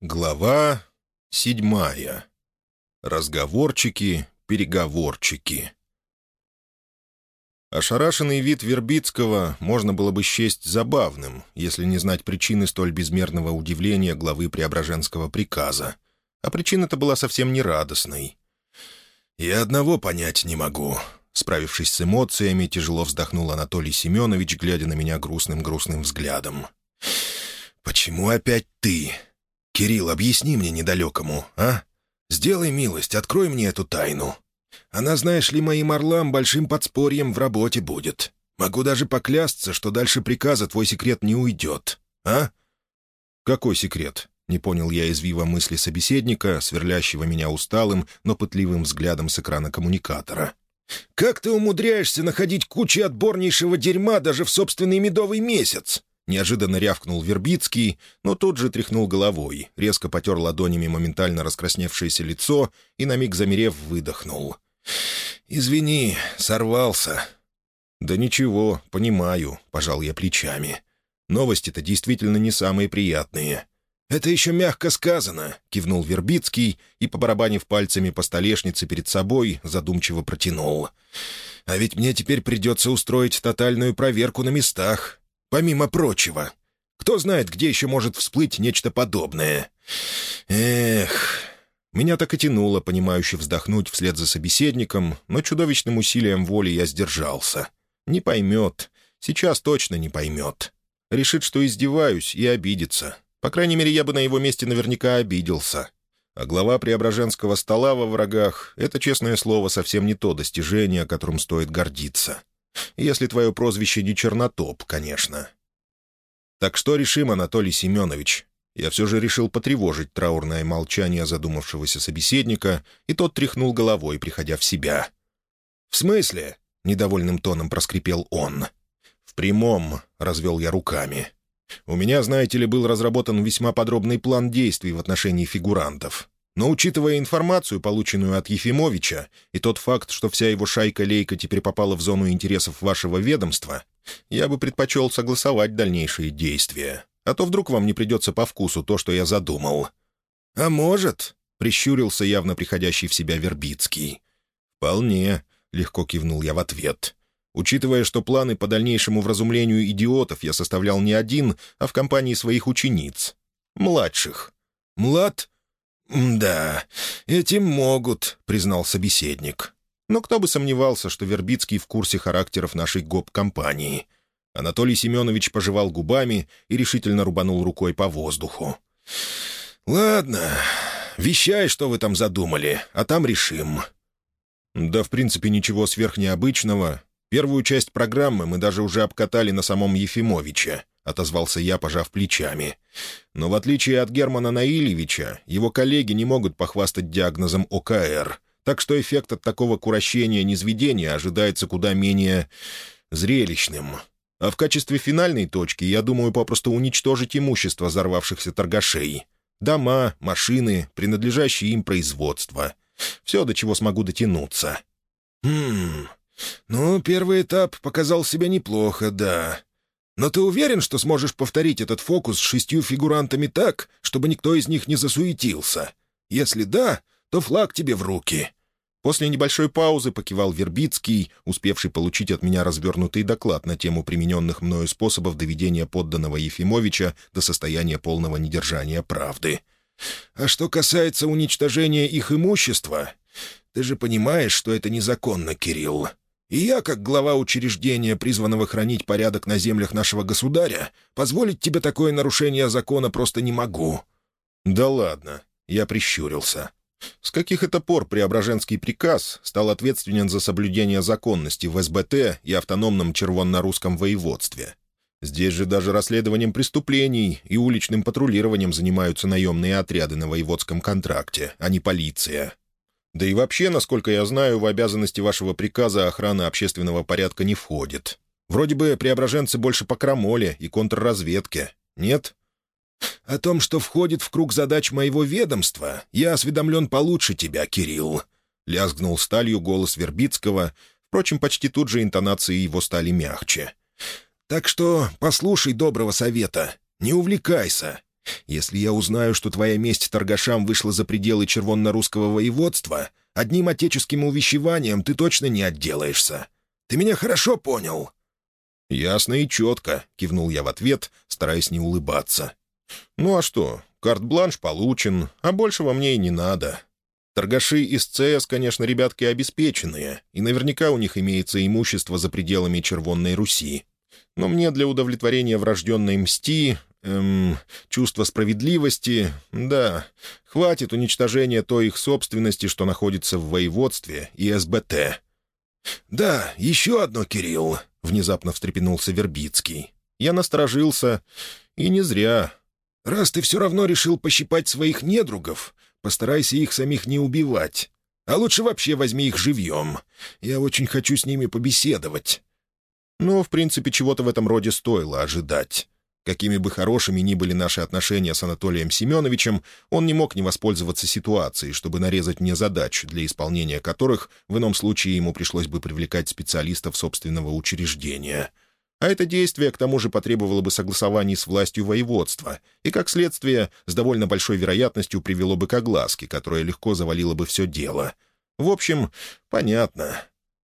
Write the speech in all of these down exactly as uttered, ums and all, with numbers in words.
Глава седьмая. Разговорчики, переговорчики. Ошарашенный вид Вербицкого можно было бы счесть забавным, если не знать причины столь безмерного удивления главы Преображенского приказа. А причина-то была совсем не радостной. «Я одного понять не могу», — справившись с эмоциями, тяжело вздохнул Анатолий Семенович, глядя на меня грустным-грустным взглядом. «Почему опять ты? Кирилл, объясни мне недалекому, а? Сделай милость, открой мне эту тайну. Она, знаешь ли, моим орлам большим подспорьем в работе будет. Могу даже поклясться, что дальше приказа твой секрет не уйдет, а?» «Какой секрет?» — не понял я извива мысли собеседника, сверлящего меня усталым, но пытливым взглядом с экрана коммуникатора. «Как ты умудряешься находить кучи отборнейшего дерьма даже в собственный медовый месяц?» Неожиданно рявкнул Вербицкий, но тут же тряхнул головой, резко потер ладонями моментально раскрасневшееся лицо и, на миг замерев, выдохнул. «Извини, сорвался». «Да ничего, понимаю», — пожал я плечами. «Новости-то действительно не самые приятные». «Это еще мягко сказано», — кивнул Вербицкий и, побарабанив пальцами по столешнице перед собой, задумчиво протянул. «А ведь мне теперь придется устроить тотальную проверку на местах. Помимо прочего, кто знает, где еще может всплыть нечто подобное. Эх...» Меня так и тянуло, понимающе вздохнуть вслед за собеседником, но чудовищным усилием воли я сдержался. Не поймет. Сейчас точно не поймет. Решит, что издеваюсь, и обидится. По крайней мере, я бы на его месте наверняка обиделся. А глава Преображенского стола во врагах — это, честное слово, совсем не то достижение, которым стоит гордиться. Если твое прозвище не Чернотоп, конечно. «Так что решим, Анатолий Семенович?» Я все же решил потревожить траурное молчание задумавшегося собеседника, и тот тряхнул головой, приходя в себя. «В смысле?» — недовольным тоном проскрипел он. «В прямом», — развел я руками. «У меня, знаете ли, был разработан весьма подробный план действий в отношении фигурантов. Но, учитывая информацию, полученную от Ефимовича, и тот факт, что вся его шайка-лейка теперь попала в зону интересов вашего ведомства, я бы предпочел согласовать дальнейшие действия. А то вдруг вам не придется по вкусу то, что я задумал». «А может?» — прищурился явно приходящий в себя Вербицкий. «Вполне», — легко кивнул я в ответ. «Учитывая, что планы по дальнейшему вразумлению идиотов я составлял не один, а в компании своих учениц. Младших». «Млад? Да, этим могут», — признал собеседник. Но кто бы сомневался, что Вербицкий в курсе характеров нашей гоп-компании. Анатолий Семенович пожевал губами и решительно рубанул рукой по воздуху. «Ладно, вещай, что вы там задумали, а там решим». «Да, в принципе, ничего сверхнеобычного. Первую часть программы мы даже уже обкатали на самом Ефимовиче», — отозвался я, пожав плечами. «Но в отличие от Германа Наильевича, его коллеги не могут похвастать диагнозом О К Р, так что эффект от такого курощения-низведения ожидается куда менее зрелищным. А в качестве финальной точки, я думаю, попросту уничтожить имущество взорвавшихся торгашей. Дома, машины, принадлежащие им производства. Все, до чего смогу дотянуться». «Хм... Ну, первый этап показал себя неплохо, да. Но ты уверен, что сможешь повторить этот фокус с шестью фигурантами так, чтобы никто из них не засуетился? Если да, то флаг тебе в руки». После небольшой паузы покивал Вербицкий, успевший получить от меня развернутый доклад на тему примененных мною способов доведения подданного Ефимовича до состояния полного недержания правды. «А что касается уничтожения их имущества, ты же понимаешь, что это незаконно, Кирилл. И я, как глава учреждения, призванного хранить порядок на землях нашего государя, позволить тебе такое нарушение закона просто не могу». «Да ладно», — я прищурился. «С каких это пор Преображенский приказ стал ответственен за соблюдение законности в С Б Т и автономном червонно-русском воеводстве? Здесь же даже расследованием преступлений и уличным патрулированием занимаются наемные отряды на воеводском контракте, а не полиция. Да и вообще, насколько я знаю, в обязанности вашего приказа охрана общественного порядка не входит. Вроде бы преображенцы больше по крамоле и контрразведке, нет?» «О том, что входит в круг задач моего ведомства, я осведомлен получше тебя, Кирилл», — лязгнул сталью голос Вербицкого, впрочем, почти тут же интонации его стали мягче. «Так что послушай доброго совета, не увлекайся Если я узнаю, что твоя месть торгашам вышла за пределы червонно-русского воеводства, одним отеческим увещеванием ты точно не отделаешься. Ты меня хорошо понял?» «Ясно и четко», — кивнул я в ответ, стараясь не улыбаться. «Ну а что, карт-бланш получен, а большего мне и не надо. Торгаши из ЦС, конечно, ребятки обеспеченные, и наверняка у них имеется имущество за пределами Червонной Руси. Но мне для удовлетворения врожденной мсти, эм, чувства справедливости, да, хватит уничтожения той их собственности, что находится в воеводстве и СБТ». «Да, еще одно, Кирилл», — внезапно встрепенулся Вербицкий. Я насторожился, и не зря. «Раз ты все равно решил пощипать своих недругов, постарайся их самих не убивать. А лучше вообще возьми их живьем. Я очень хочу с ними побеседовать». Ну, в принципе, чего-то в этом роде стоило ожидать. Какими бы хорошими ни были наши отношения с Анатолием Семеновичем, он не мог не воспользоваться ситуацией, чтобы нарезать мне задач, для исполнения которых в ином случае ему пришлось бы привлекать специалистов собственного учреждения. А это действие, к тому же, потребовало бы согласований с властью воеводства и, как следствие, с довольно большой вероятностью привело бы к огласке, которая легко завалила бы все дело. В общем, понятно.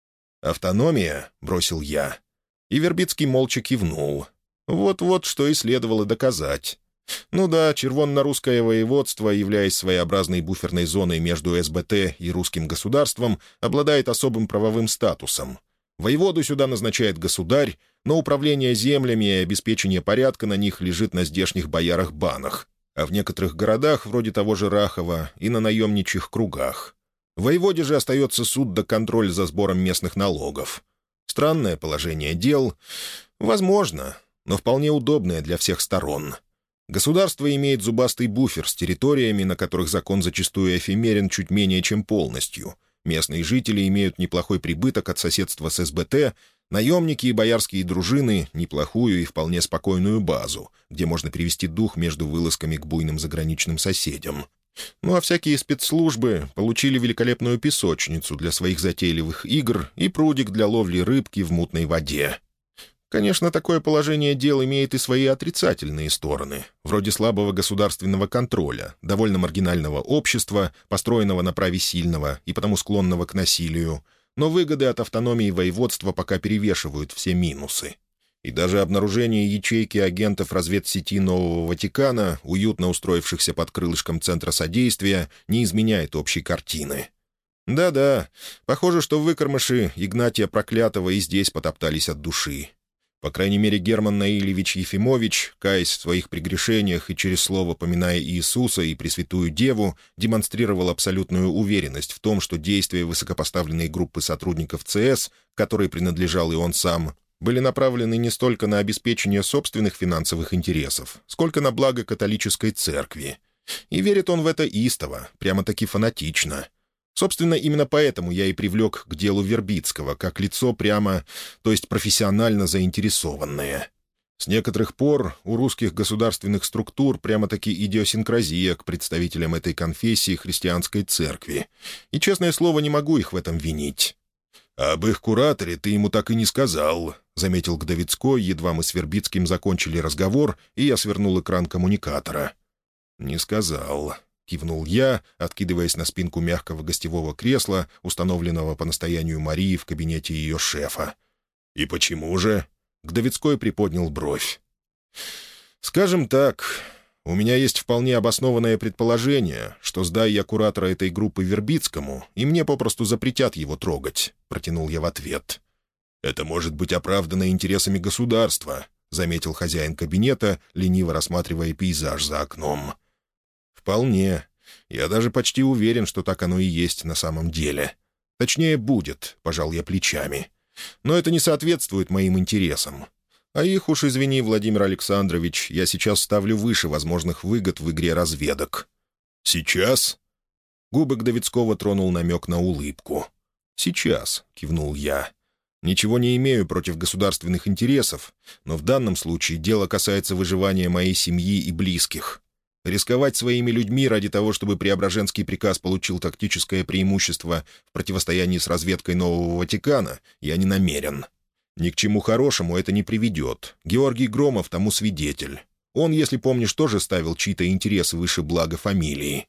«Автономия?» — бросил я. И Вербицкий молча кивнул. Вот-вот, что и следовало доказать. Ну да, червонно-русское воеводство, являясь своеобразной буферной зоной между СБТ и русским государством, обладает особым правовым статусом. Воеводу сюда назначает государь, но управление землями и обеспечение порядка на них лежит на здешних боярах-банах, а в некоторых городах, вроде того же Рахова, и на наемничьих кругах. Воеводе же остается суд да контроль за сбором местных налогов. Странное положение дел. Возможно, но вполне удобное для всех сторон. Государство имеет зубастый буфер с территориями, на которых закон зачастую эфемерен чуть менее чем полностью. Местные жители имеют неплохой прибыток от соседства с СБТ, наемники и боярские дружины — неплохую и вполне спокойную базу, где можно перевести дух между вылазками к буйным заграничным соседям. Ну а всякие спецслужбы получили великолепную песочницу для своих затейливых игр и прудик для ловли рыбки в мутной воде. Конечно, такое положение дел имеет и свои отрицательные стороны, вроде слабого государственного контроля, довольно маргинального общества, построенного на праве сильного и потому склонного к насилию, но выгоды от автономии воеводства пока перевешивают все минусы. И даже обнаружение ячейки агентов разведсети Нового Ватикана, уютно устроившихся под крылышком Центра содействия, не изменяет общей картины. Да-да, похоже, что выкормыши Игнатия Проклятого и здесь потоптались от души. По крайней мере, Герман Наилевич Ефимович, каясь в своих прегрешениях и через слово поминая Иисуса и Пресвятую Деву, демонстрировал абсолютную уверенность в том, что действия высокопоставленной группы сотрудников ЦС, к которой принадлежал и он сам, были направлены не столько на обеспечение собственных финансовых интересов, сколько на благо католической церкви. И верит он в это истово, прямо-таки фанатично. Собственно, именно поэтому я и привлек к делу Вербицкого, как лицо прямо, то есть профессионально заинтересованное. С некоторых пор у русских государственных структур прямо-таки идиосинкразия к представителям этой конфессии христианской церкви. И, честное слово, не могу их в этом винить. «А об их кураторе ты ему так и не сказал», — заметил Гдовицкой, едва мы с Вербицким закончили разговор, и я свернул экран коммуникатора. «Не сказал», — кивнул я, откидываясь на спинку мягкого гостевого кресла, установленного по настоянию Марии в кабинете ее шефа. «И почему же?» — Гдовицкой приподнял бровь. «Скажем так, у меня есть вполне обоснованное предположение, что, сдай я куратора этой группы Вербицкому, и мне попросту запретят его трогать», — протянул я в ответ. «Это может быть оправдано интересами государства», — заметил хозяин кабинета, лениво рассматривая пейзаж за окном. «Вполне. Я даже почти уверен, что так оно и есть на самом деле. Точнее, будет», — пожал я плечами. «Но это не соответствует моим интересам. А их уж, извини, Владимир Александрович, я сейчас ставлю выше возможных выгод в игре разведок». «Сейчас?» Губы Гдовицкого тронул намек на улыбку. «Сейчас», — кивнул я. «Ничего не имею против государственных интересов, но в данном случае дело касается выживания моей семьи и близких. Рисковать своими людьми ради того, чтобы Преображенский приказ получил тактическое преимущество в противостоянии с разведкой Нового Ватикана, я не намерен. Ни к чему хорошему это не приведет. Георгий Громов тому свидетель. Он, если помнишь, тоже ставил чьи-то интересы выше блага фамилии».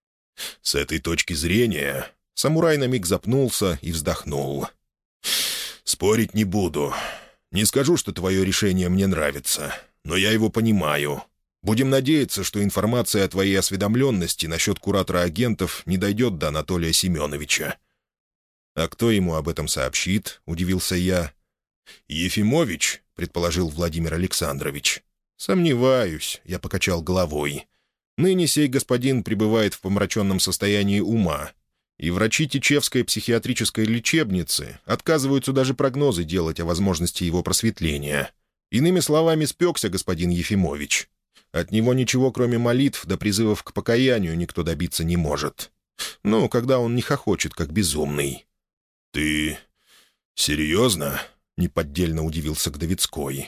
«С этой точки зрения...» Самурай на миг запнулся и вздохнул. «Спорить не буду. Не скажу, что твое решение мне нравится, но я его понимаю. Будем надеяться, что информация о твоей осведомленности насчет куратора агентов не дойдет до Анатолия Семеновича». «А кто ему об этом сообщит?» — удивился я. «Ефимович», — предположил Владимир Александрович. «Сомневаюсь», — я покачал головой. «Ныне сей господин пребывает в помраченном состоянии ума, и врачи Тичевской психиатрической лечебницы отказываются даже прогнозы делать о возможности его просветления. Иными словами, спекся господин Ефимович. От него ничего, кроме молитв до призывов к покаянию, никто добиться не может. Ну, когда он не хохочет, как безумный». «Ты серьезно?» — неподдельно удивился Гдовицкой.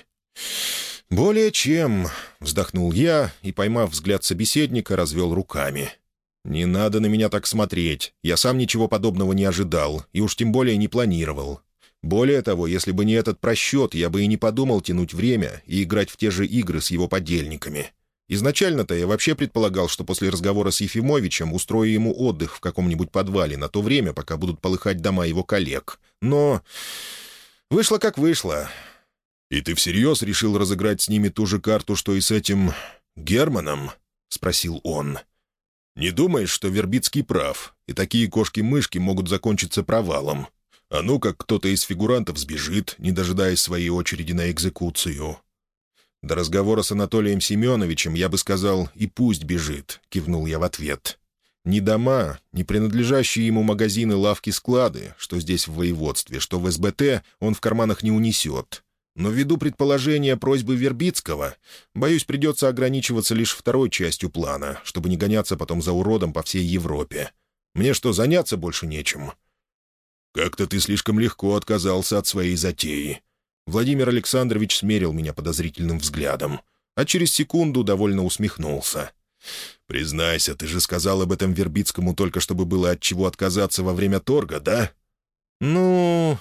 «Более чем», — вздохнул я и, поймав взгляд собеседника, развел руками. «Не надо на меня так смотреть. Я сам ничего подобного не ожидал, и уж тем более не планировал. Более того, если бы не этот просчет, я бы и не подумал тянуть время и играть в те же игры с его подельниками. Изначально-то я вообще предполагал, что после разговора с Ефимовичем устрою ему отдых в каком-нибудь подвале на то время, пока будут полыхать дома его коллег. Но вышло как вышло». «И ты всерьез решил разыграть с ними ту же карту, что и с этим Германом?» — спросил он. «Не думаешь, что Вербицкий прав, и такие кошки-мышки могут закончиться провалом? А ну, как кто-то из фигурантов сбежит, не дожидаясь своей очереди на экзекуцию». «До разговора с Анатолием Семеновичем я бы сказал, и пусть бежит», — кивнул я в ответ. «Ни дома, ни принадлежащие ему магазины, лавки, склады, что здесь в воеводстве, что в эс бэ тэ, он в карманах не унесет. Но ввиду предположения просьбы Вербицкого, боюсь, придется ограничиваться лишь второй частью плана, чтобы не гоняться потом за уродом по всей Европе. Мне что, заняться больше нечем?» «Как-то ты слишком легко отказался от своей затеи». Владимир Александрович смерил меня подозрительным взглядом, а через секунду довольно усмехнулся. «Признайся, ты же сказал об этом Вербицкому только чтобы было от чего отказаться во время торга, да?» «Ну,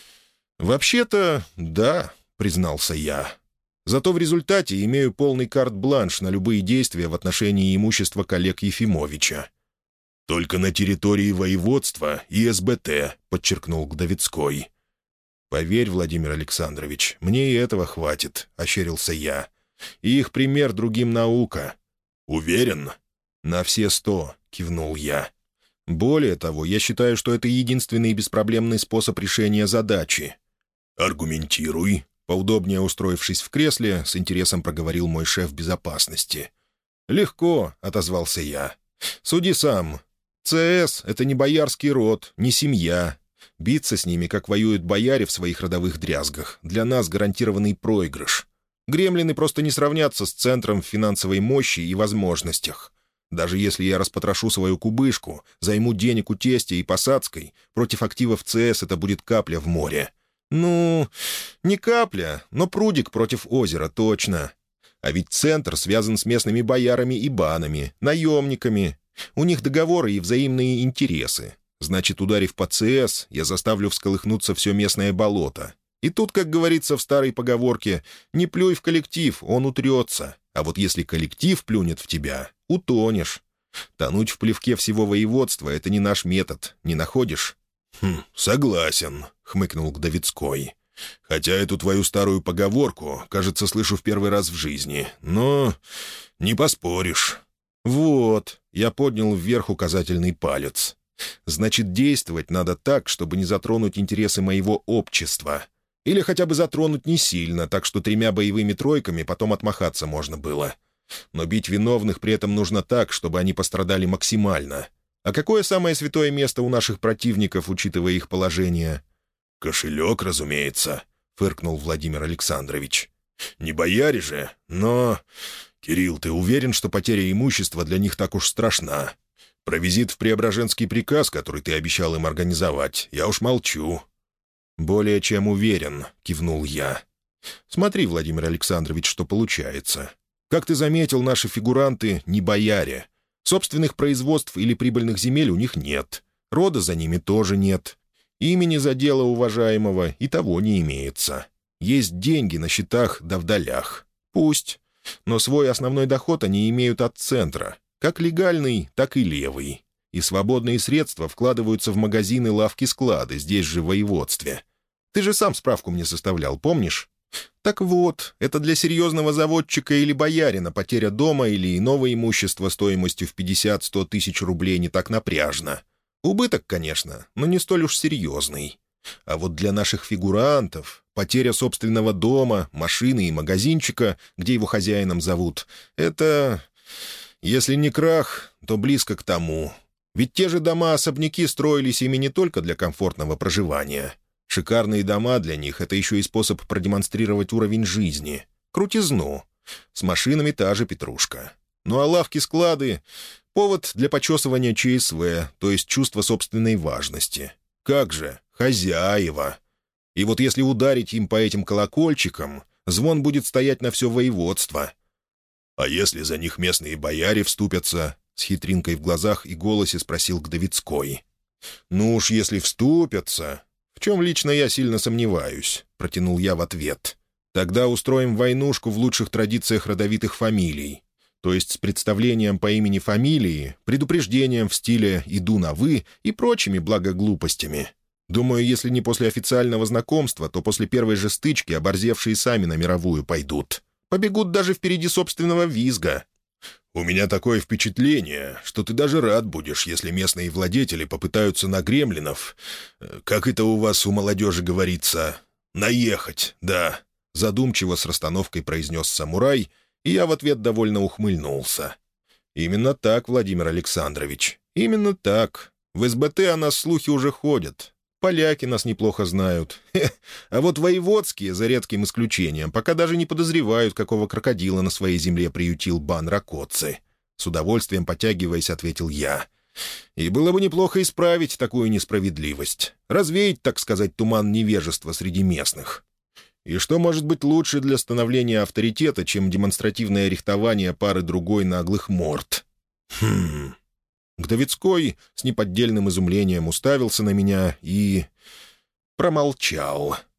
вообще-то, да», — признался я. «Зато в результате имею полный карт-бланш на любые действия в отношении имущества коллег Ефимовича». «Только на территории воеводства и эс бэ тэ», — подчеркнул Гдовицкой. «Поверь, Владимир Александрович, мне и этого хватит», — ощерился я. «И их пример другим наука». «Уверен?» «На все сто», — кивнул я. «Более того, я считаю, что это единственный беспроблемный способ решения задачи». «Аргументируй», — поудобнее устроившись в кресле, с интересом проговорил мой шеф безопасности. «Легко», — отозвался я. «Суди сам. ЦС — это не боярский род, не семья. Биться с ними, как воюют бояре в своих родовых дрязгах, для нас гарантированный проигрыш. Гремлины просто не сравнятся с центром в финансовой мощи и возможностях. Даже если я распотрошу свою кубышку, займу денег у тестя и Посадской, против активов ЦС это будет капля в море. Ну, не капля, но прудик против озера, точно. А ведь центр связан с местными боярами и банами, наемниками. У них договоры и взаимные интересы. Значит, ударив по ЦС, я заставлю всколыхнуться все местное болото. И тут, как говорится в старой поговорке, «не плюй в коллектив, он утрется». А вот если коллектив плюнет в тебя, утонешь. Тонуть в плевке всего воеводства — это не наш метод, не находишь? «Хм, согласен», — хмыкнул Гдовицкой. «Хотя эту твою старую поговорку, кажется, слышу в первый раз в жизни. Но не поспоришь». «Вот», — я поднял вверх указательный палец. «Значит, действовать надо так, чтобы не затронуть интересы моего общества. Или хотя бы затронуть не сильно, так что тремя боевыми тройками потом отмахаться можно было. Но бить виновных при этом нужно так, чтобы они пострадали максимально. А какое самое святое место у наших противников, учитывая их положение?» «Кошелек, разумеется», — фыркнул Владимир Александрович. «Не бояре же, но... Кирилл, ты уверен, что потеря имущества для них так уж страшна? Про визит в Преображенский приказ, который ты обещал им организовать, я уж молчу». «Более чем уверен», — кивнул я. «Смотри, Владимир Александрович, что получается. Как ты заметил, наши фигуранты не бояре. Собственных производств или прибыльных земель у них нет. Рода за ними тоже нет. Имени за дело уважаемого и того не имеется. Есть деньги на счетах да в долях. Пусть. Но свой основной доход они имеют от центра, как легальный, так и левый. И свободные средства вкладываются в магазины, лавки-склады, здесь же в воеводстве. Ты же сам справку мне составлял, помнишь? Так вот, это для серьезного заводчика или боярина потеря дома или иного имущества стоимостью в пятьдесят-сто тысяч рублей не так напряжно. Убыток, конечно, но не столь уж серьезный. А вот для наших фигурантов потеря собственного дома, машины и магазинчика, где его хозяином зовут, это, если не крах, то близко к тому. Ведь те же дома-особняки строились ими не только для комфортного проживания. Шикарные дома для них — это еще и способ продемонстрировать уровень жизни, крутизну. С машинами та же петрушка. Ну а лавки-склады — повод для почесывания ЧСВ, то есть чувства собственной важности. Как же, хозяева! И вот если ударить им по этим колокольчикам, звон будет стоять на все воеводство. «А если за них местные бояре вступятся?» — с хитринкой в глазах и голосе спросил Гдовицкой. «Ну уж если вступятся, в чем лично я сильно сомневаюсь», — протянул я в ответ. «Тогда устроим войнушку в лучших традициях родовитых фамилий, то есть с представлением по имени фамилии, предупреждением в стиле «иду на вы» и прочими благоглупостями. Думаю, если не после официального знакомства, то после первой же стычки оборзевшие сами на мировую пойдут. Побегут даже впереди собственного визга». «У меня такое впечатление, что ты даже рад будешь, если местные владетели попытаются на гремлинов, как это у вас у молодежи говорится, наехать, да», — задумчиво с расстановкой произнес самурай, и я в ответ довольно ухмыльнулся. «Именно так, Владимир Александрович, именно так. В СБТ о нас слухи уже ходят. Поляки нас неплохо знают. Хе. А вот воеводские, за редким исключением, пока даже не подозревают, какого крокодила на своей земле приютил бан Ракоцци». С удовольствием потягиваясь, ответил я. «И было бы неплохо исправить такую несправедливость. Развеять, так сказать, туман невежества среди местных. И что может быть лучше для становления авторитета, чем демонстративное рихтование пары-другой наглых морд?» «Хм...» Гдовицкой с неподдельным изумлением уставился на меня и промолчал.